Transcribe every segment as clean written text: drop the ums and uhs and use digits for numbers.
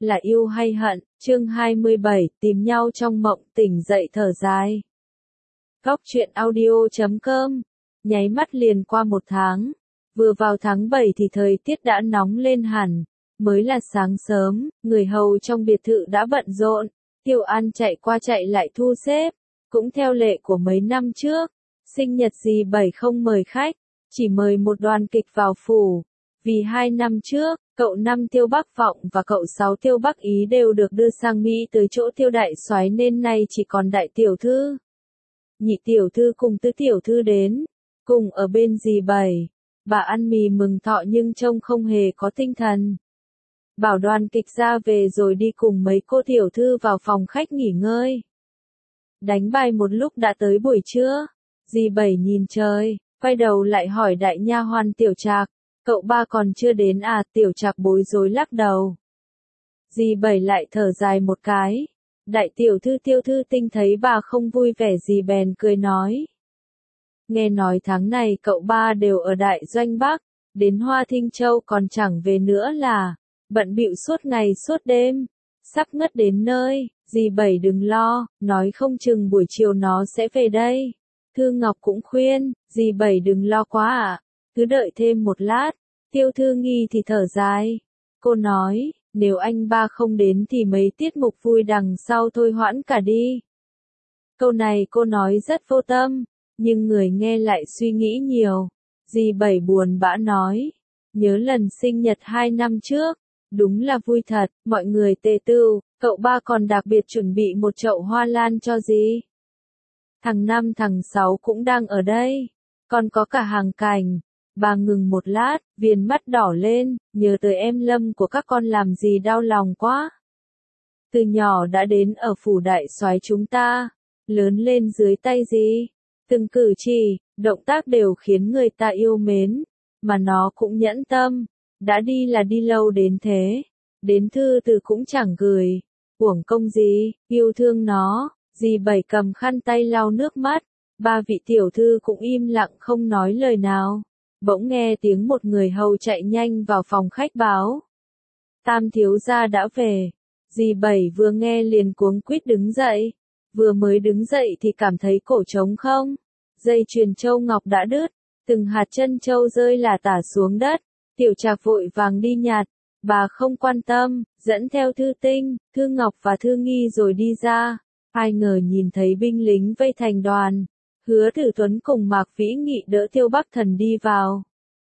là yêu hay hận, chương 27, tìm nhau trong mộng, tỉnh dậy thở dài. Góc truyện audio.com, nháy mắt liền qua một tháng, vừa vào tháng 7 thì thời tiết đã nóng lên hẳn, mới là sáng sớm, người hầu trong biệt thự đã bận rộn, Tiêu An chạy qua chạy lại thu xếp, cũng theo lệ của mấy năm trước, sinh nhật dì Bảy không mời khách, chỉ mời một đoàn kịch vào phủ. Vì 2 năm trước, cậu Năm Tiêu Bắc Vọng và cậu Sáu Tiêu Bắc Ý đều được đưa sang Mỹ tới chỗ Tiêu đại soái nên nay chỉ còn đại tiểu thư. Nhị tiểu thư cùng tứ tiểu thư đến, cùng ở bên dì Bảy. Bà ăn mì mừng thọ nhưng trông không hề có tinh thần. Bảo đoàn kịch ra về rồi đi cùng mấy cô tiểu thư vào phòng khách nghỉ ngơi. Đánh bài một lúc đã tới buổi trưa, dì Bảy nhìn trời, quay đầu lại hỏi đại nha hoàn Tiểu Trạc. Cậu ba còn chưa đến à? Tiểu Trạc bối rối lắc đầu. Dì Bảy lại thở dài một cái. Đại tiểu thư Tiêu Thư Tinh thấy bà không vui vẻ gì bèn cười nói. Nghe nói tháng này cậu ba đều ở Đại Doanh Bắc, đến Hoa Thinh Châu còn chẳng về nữa là, bận bịu suốt ngày suốt đêm, sắp ngất đến nơi. Dì Bảy đừng lo, nói không chừng buổi chiều nó sẽ về đây. Thư Ngọc cũng khuyên, dì Bảy đừng lo quá ạ. Cứ đợi thêm một lát. Tiêu Thư Nghi thì thở dài. Cô nói, nếu anh ba không đến thì mấy tiết mục vui đằng sau thôi hoãn cả đi. Câu này cô nói rất vô tâm, nhưng người nghe lại suy nghĩ nhiều. Dì Bảy buồn bã nói, nhớ lần sinh nhật 2 năm trước, đúng là vui thật, mọi người tề tựu, cậu ba còn đặc biệt chuẩn bị một chậu hoa lan cho dì. Thằng Năm thằng Sáu cũng đang ở đây, còn có cả Hàng Cảnh. Bà ngừng một lát, viền mắt đỏ lên, nhớ tới em Lâm của các con làm gì đau lòng quá. Từ nhỏ đã đến ở phủ đại soái chúng ta, lớn lên dưới tay dì, từng cử chỉ, động tác đều khiến người ta yêu mến, mà nó cũng nhẫn tâm, đã đi là đi lâu đến thế, đến thư từ cũng chẳng gửi, uổng công gì, yêu thương nó. Dì Bảy cầm khăn tay lau nước mắt, ba vị tiểu thư cũng im lặng không nói lời nào. Bỗng nghe tiếng một người hầu chạy nhanh vào phòng khách báo. Tam thiếu gia đã về. Dì Bảy vừa nghe liền cuống quýt đứng dậy. Vừa mới đứng dậy thì cảm thấy cổ trống không. Dây chuyền châu ngọc đã đứt. Từng hạt chân châu rơi lả tả xuống đất. Tiểu Trạc vội vàng đi nhặt. Bà không quan tâm, dẫn theo Thư Tinh, Thư Ngọc và Thư Nghi rồi đi ra. Ai ngờ nhìn thấy binh lính vây thành đoàn. Hứa Tử Tuấn cùng Mạc Vĩ Nghị đỡ Tiêu Bắc Thần đi vào.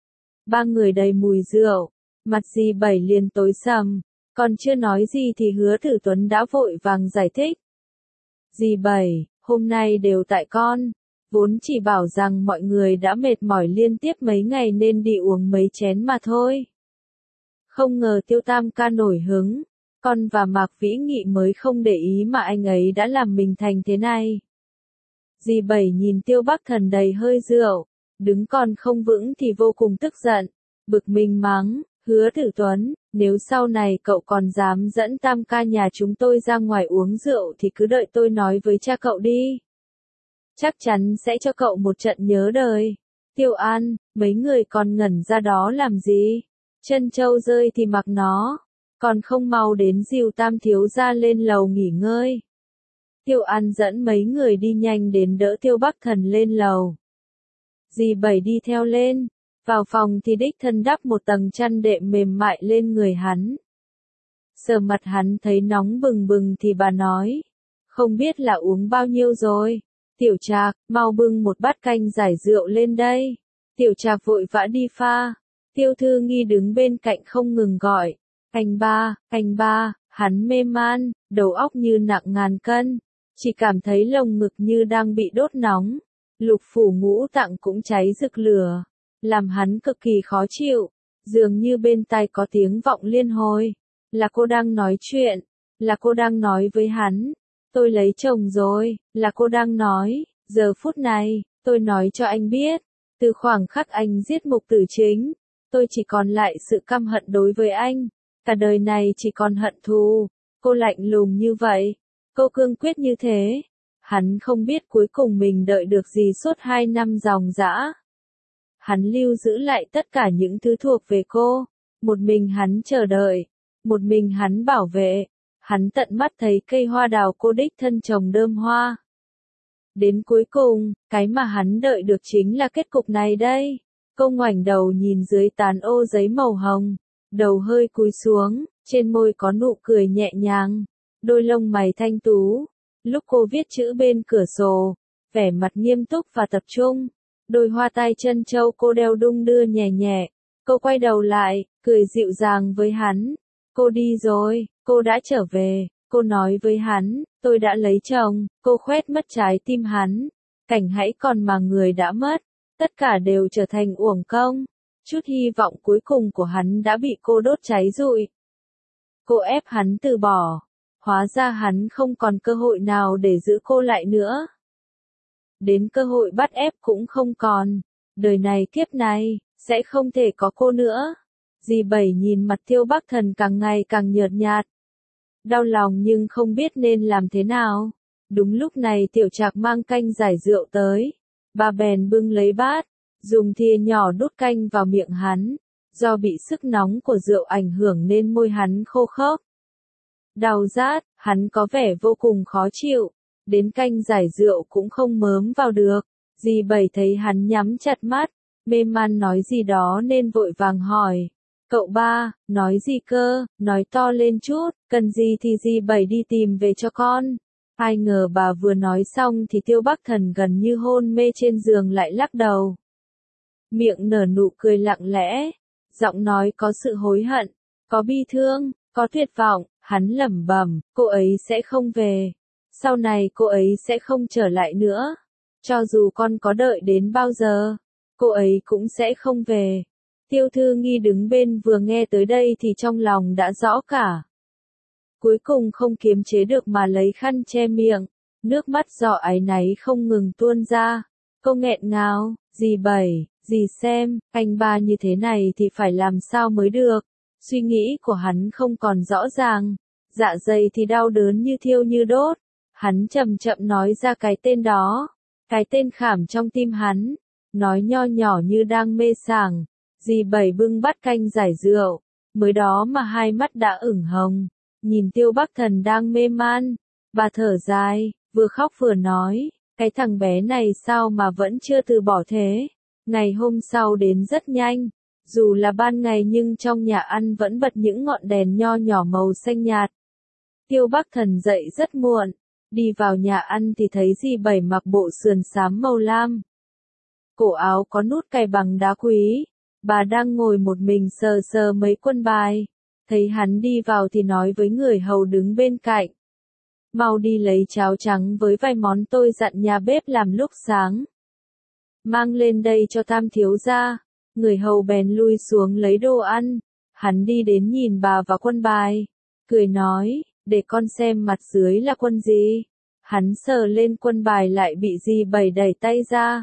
Ba người đầy mùi rượu, mặt dì Bảy liền tối sầm, còn chưa nói gì thì Hứa Tử Tuấn đã vội vàng giải thích. Dì Bảy, hôm nay đều tại con, vốn chỉ bảo rằng mọi người đã mệt mỏi liên tiếp mấy ngày nên đi uống mấy chén mà thôi. Không ngờ Tiêu Tam ca nổi hứng, con và Mạc Vĩ Nghị mới không để ý mà anh ấy đã làm mình thành thế này. Dì Bảy nhìn Tiêu Bắc Thần đầy hơi rượu, đứng còn không vững thì vô cùng tức giận, bực mình mắng, Hứa Tử Tuấn, nếu sau này cậu còn dám dẫn Tam ca nhà chúng tôi ra ngoài uống rượu thì cứ đợi tôi nói với cha cậu đi. Chắc chắn sẽ cho cậu một trận nhớ đời. Tiêu An, mấy người còn ngẩn ra đó làm gì? Chân châu rơi thì mặc nó, còn không mau đến dìu Tam thiếu gia lên lầu nghỉ ngơi. Tiêu An dẫn mấy người đi nhanh đến đỡ Tiêu Bắc Thần lên lầu. Dì Bảy đi theo lên, vào phòng thì đích thân đắp một tầng chăn đệm mềm mại lên người hắn. Sờ mặt hắn thấy nóng bừng bừng thì bà nói, không biết là uống bao nhiêu rồi. Tiểu Trạc, mau bưng một bát canh giải rượu lên đây. Tiểu Trạc vội vã đi pha. Tiêu Thư Nghi đứng bên cạnh không ngừng gọi, anh ba, hắn mê man, đầu óc như nặng ngàn cân, chỉ cảm thấy lồng ngực như đang bị đốt nóng, lục phủ ngũ tạng cũng cháy rực lửa, làm hắn cực kỳ khó chịu, dường như bên tai có tiếng vọng liên hồi, là cô đang nói chuyện, là cô đang nói với hắn, tôi lấy chồng rồi, là cô đang nói, giờ phút này, tôi nói cho anh biết, từ khoảng khắc anh giết Mục Tử Chính, tôi chỉ còn lại sự căm hận đối với anh, cả đời này chỉ còn hận thù. Cô lạnh lùng như vậy, cô cương quyết như thế. Hắn không biết cuối cùng mình đợi được gì suốt 2 năm ròng rã. Hắn lưu giữ lại tất cả những thứ thuộc về cô, một mình hắn chờ đợi, một mình hắn bảo vệ. Hắn tận mắt thấy cây hoa đào cô đích thân trồng đơm hoa. Đến cuối cùng, cái mà hắn đợi được chính là kết cục này đây. Cô ngoảnh đầu nhìn dưới tán ô giấy màu hồng, đầu hơi cúi xuống, trên môi có nụ cười nhẹ nhàng, đôi lông mày thanh tú. Lúc cô viết chữ bên cửa sổ, vẻ mặt nghiêm túc và tập trung, đôi hoa tai chân châu cô đeo đung đưa nhẹ nhẹ. Cô quay đầu lại, cười dịu dàng với hắn. Cô đi rồi, cô đã trở về. Cô nói với hắn, tôi đã lấy chồng. Cô khoét mất trái tim hắn. Cảnh hãy còn mà người đã mất, tất cả đều trở thành uổng công. Chút hy vọng cuối cùng của hắn đã bị cô đốt cháy rụi. Cô ép hắn từ bỏ. Hóa ra hắn không còn cơ hội nào để giữ cô lại nữa. Đến cơ hội bắt ép cũng không còn. Đời này kiếp này, sẽ không thể có cô nữa. Dì Bảy nhìn mặt Tiêu Bắc Thần càng ngày càng nhợt nhạt. Đau lòng nhưng không biết nên làm thế nào. Đúng lúc này Tiểu Trạc mang canh giải rượu tới. Bà bèn bưng lấy bát, dùng thìa nhỏ đút canh vào miệng hắn. Do bị sức nóng của rượu ảnh hưởng nên môi hắn khô khốc. Đau rát, hắn có vẻ vô cùng khó chịu. Đến canh giải rượu cũng không mớm vào được. Dì Bảy thấy hắn nhắm chặt mắt, mê man nói gì đó nên vội vàng hỏi. Cậu ba, nói gì cơ, nói to lên chút, cần gì thì dì Bảy đi tìm về cho con. Ai ngờ bà vừa nói xong thì Tiêu Bắc Thần gần như hôn mê trên giường lại lắc đầu. Miệng nở nụ cười lặng lẽ, giọng nói có sự hối hận, có bi thương, có tuyệt vọng, hắn lẩm bẩm, cô ấy sẽ không về. Sau này cô ấy sẽ không trở lại nữa. Cho dù con có đợi đến bao giờ, cô ấy cũng sẽ không về. Tiêu Thư Nghi đứng bên vừa nghe tới đây thì trong lòng đã rõ cả. Cuối cùng không kiềm chế được mà lấy khăn che miệng, nước mắt giò áy náy không ngừng tuôn ra. Cô nghẹn ngào, dì Bảy, dì xem, anh ba như thế này thì phải làm sao mới được. Suy nghĩ của hắn không còn rõ ràng, dạ dày thì đau đớn như thiêu như đốt. Hắn chậm chậm nói ra cái tên đó, cái tên khảm trong tim hắn, nói nho nhỏ như đang mê sảng. Dì Bảy bưng bát canh giải rượu, mới đó mà hai mắt đã ửng hồng, nhìn Tiêu Bắc Thần đang mê man, bà thở dài, vừa khóc vừa nói, cái thằng bé này sao mà vẫn chưa từ bỏ thế. Ngày hôm sau đến rất nhanh, dù là ban ngày nhưng trong nhà ăn vẫn bật những ngọn đèn nho nhỏ màu xanh nhạt. Tiêu Bắc Thần dậy rất muộn, đi vào nhà ăn thì thấy dì Bảy mặc bộ sườn xám màu lam. Cổ áo có nút cài bằng đá quý. Bà đang ngồi một mình sờ sờ mấy quân bài. Thấy hắn đi vào thì nói với người hầu đứng bên cạnh. Mau đi lấy cháo trắng với vài món tôi dặn nhà bếp làm lúc sáng. Mang lên đây cho Tam thiếu gia. Người hầu bèn lui xuống lấy đồ ăn. Hắn đi đến nhìn bà và quân bài. Cười nói, để con xem mặt dưới là quân gì. Hắn sờ lên quân bài lại bị dì Bảy đẩy tay ra.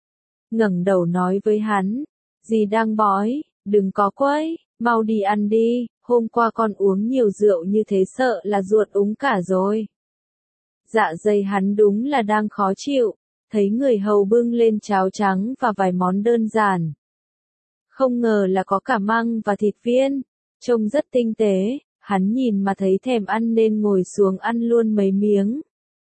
Ngẩng đầu nói với hắn. Dì đang bói, đừng có quấy, mau đi ăn đi, hôm qua con uống nhiều rượu như thế sợ là ruột úng cả rồi. Dạ dày hắn đúng là đang khó chịu, thấy người hầu bưng lên cháo trắng và vài món đơn giản. Không ngờ là có cả măng và thịt viên, trông rất tinh tế, hắn nhìn mà thấy thèm ăn nên ngồi xuống ăn luôn mấy miếng.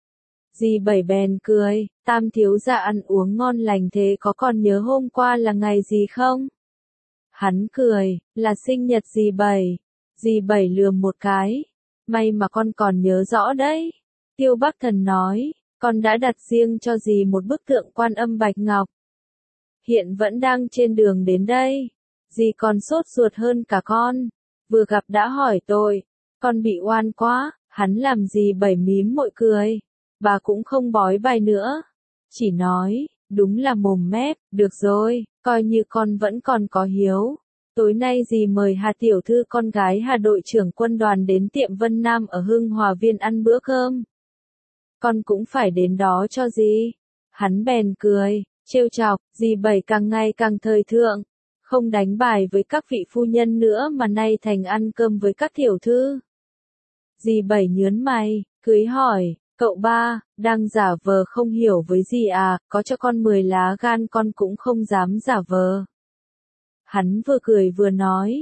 Dì Bảy bèn cười, Tam thiếu gia ăn uống ngon lành thế có còn nhớ hôm qua là ngày gì không? Hắn cười, là sinh nhật dì Bảy. Dì Bảy lườm một cái, may mà con còn nhớ rõ đấy. Tiêu Bắc Thần nói, con đã đặt riêng cho dì một bức tượng Quan Âm Bạch Ngọc. Hiện vẫn đang trên đường đến đây. Dì còn sốt ruột hơn cả con. Vừa gặp đã hỏi tôi, con bị oan quá, hắn làm dì Bảy mím môi cười. Bà cũng không bói bài nữa. Chỉ nói, đúng là mồm mép, được rồi, coi như con vẫn còn có hiếu. Tối nay dì mời Hà tiểu thư con gái Hà đội trưởng quân đoàn đến tiệm Vân Nam ở Hưng Hòa Viên ăn bữa cơm. Con cũng phải đến đó cho dì. Hắn bèn cười, trêu chọc, dì Bảy càng ngày càng thời thượng. Không đánh bài với các vị phu nhân nữa mà nay thành ăn cơm với các tiểu thư. Dì Bảy nhớn mày, cười hỏi. Cậu ba, đang giả vờ không hiểu với gì à, có cho con 10 lá gan con cũng không dám giả vờ. Hắn vừa cười vừa nói,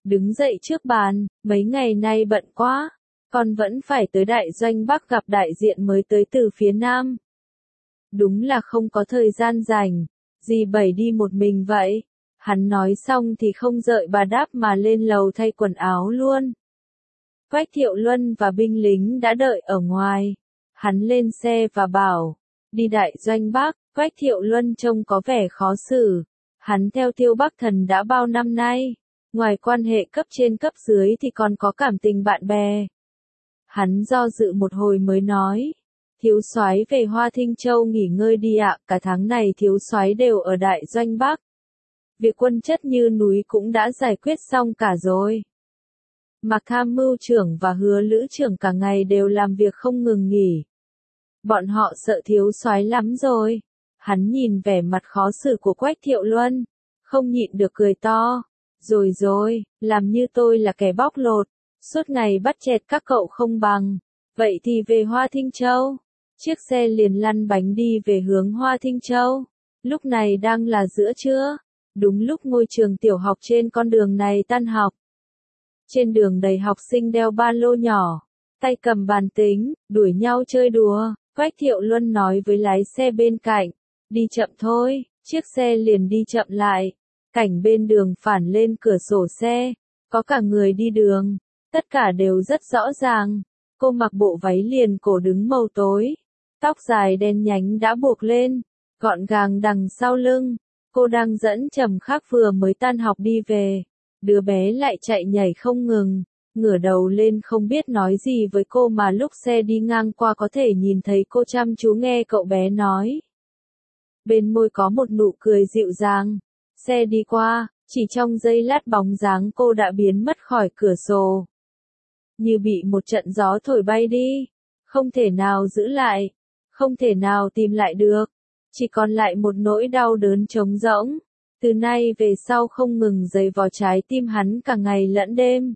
đứng dậy trước bàn, mấy ngày nay bận quá, con vẫn phải tới Đại Doanh Bắc gặp đại diện mới tới từ phía Nam. Đúng là không có thời gian rảnh, dì Bảy đi một mình vậy. Hắn nói xong thì không đợi bà đáp mà lên lầu thay quần áo luôn. Quách Thiệu Luân và binh lính đã đợi ở ngoài. Hắn lên xe và bảo, đi Đại Doanh Bắc. Quách Thiệu Luân trông có vẻ khó xử. Hắn theo Tiêu Bắc Thần đã bao năm nay. Ngoài quan hệ cấp trên cấp dưới thì còn có cảm tình bạn bè. Hắn do dự một hồi mới nói, thiếu soái về Hoa Thinh Châu nghỉ ngơi đi ạ, cả tháng này thiếu soái đều ở Đại Doanh Bắc. Việc quân chất như núi cũng đã giải quyết xong cả rồi. Mạc tham mưu trưởng và Hứa lữ trưởng cả ngày đều làm việc không ngừng nghỉ. Bọn họ sợ thiếu soái lắm rồi. Hắn nhìn vẻ mặt khó xử của Quách Thiệu Luân, không nhịn được cười to. Rồi, làm như tôi là kẻ bóc lột, suốt ngày bắt chẹt các cậu không bằng. Vậy thì về Hoa Thinh Châu. Chiếc xe liền lăn bánh đi về hướng Hoa Thinh Châu. Lúc này đang là giữa trưa. Đúng lúc ngôi trường tiểu học trên con đường này tan học. Trên đường đầy học sinh đeo ba lô nhỏ, tay cầm bàn tính, đuổi nhau chơi đùa. Quách Thiệu Luân nói với lái xe bên cạnh, đi chậm thôi. Chiếc xe liền đi chậm lại. Cảnh bên đường phản lên cửa sổ xe, có cả người đi đường, tất cả đều rất rõ ràng. Cô mặc bộ váy liền cổ đứng màu tối, tóc dài đen nhánh đã buộc lên, gọn gàng đằng sau lưng. Cô đang dẫn Trầm Khắc vừa mới tan học đi về, đứa bé lại chạy nhảy không ngừng, ngửa đầu lên không biết nói gì với cô mà lúc xe đi ngang qua có thể nhìn thấy cô chăm chú nghe cậu bé nói. Bên môi có một nụ cười dịu dàng. Xe đi qua, chỉ trong giây lát bóng dáng cô đã biến mất khỏi cửa sổ. Như bị một trận gió thổi bay đi, không thể nào giữ lại, không thể nào tìm lại được, chỉ còn lại một nỗi đau đớn trống rỗng, từ nay về sau không ngừng giày vò trái tim hắn cả ngày lẫn đêm.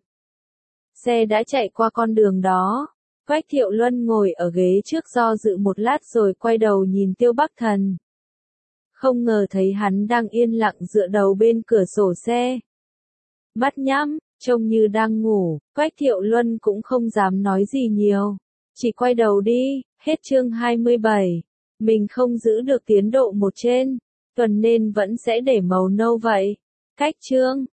Xe đã chạy qua con đường đó, Quách Thiệu Luân ngồi ở ghế trước do dự một lát rồi quay đầu nhìn Tiêu Bắc Thần. Không ngờ thấy hắn đang yên lặng dựa đầu bên cửa sổ xe. Mắt nhắm, trông như đang ngủ, Quách Thiệu Luân cũng không dám nói gì nhiều. Chỉ quay đầu đi, hết chương 27. Mình không giữ được tiến độ một trên, tuần nên vẫn sẽ để màu nâu vậy. Cách chương.